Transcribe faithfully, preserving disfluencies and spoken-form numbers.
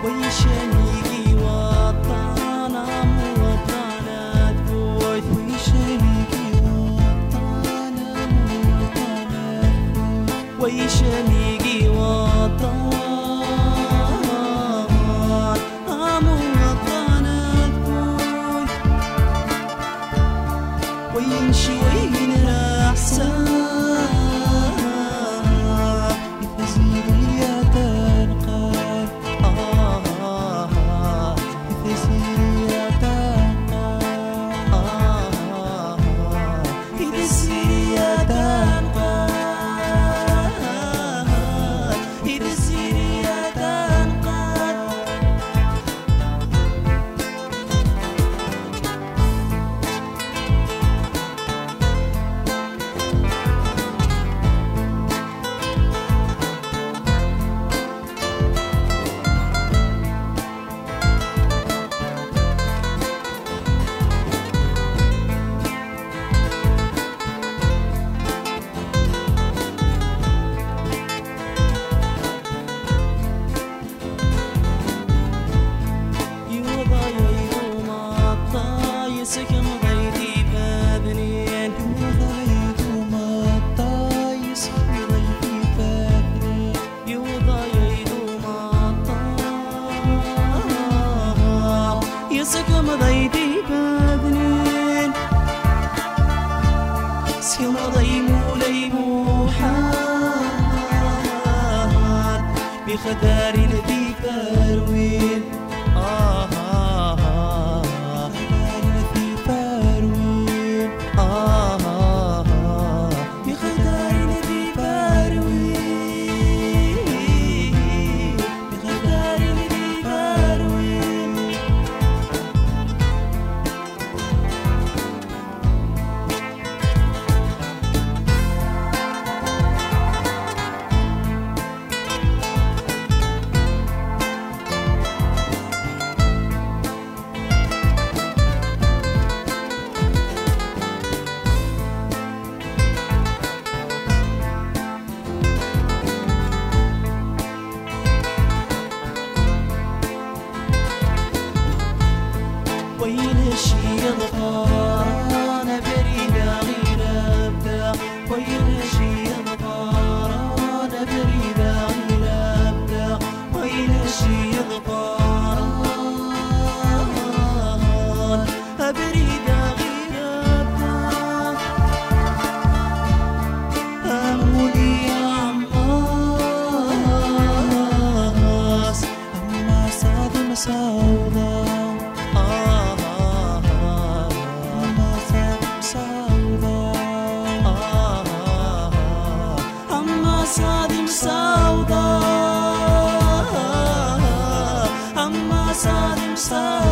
ويشنيقي وطانا موطنات بوي ويشنيقي وطانا موطنات بوي ويشنيقي وطانا موطنات بوي ويمشي وين أحسن سكن ضيدي بابنين يوضايد ومطايس ضيدي بابنين يوضايد ومطايس سكن ضيدي بابنين سكن ضيمو ليمو حار بخدار ذي فاروين آه وين شي يظهر انا بريد غير ابدا وين شي يظهر انا بريد غير ابدا وين شي يظهر انا بريد غير ابدا امولي يا عماس عماس هذا مساوضه صادم سوداء أما صادم سوداء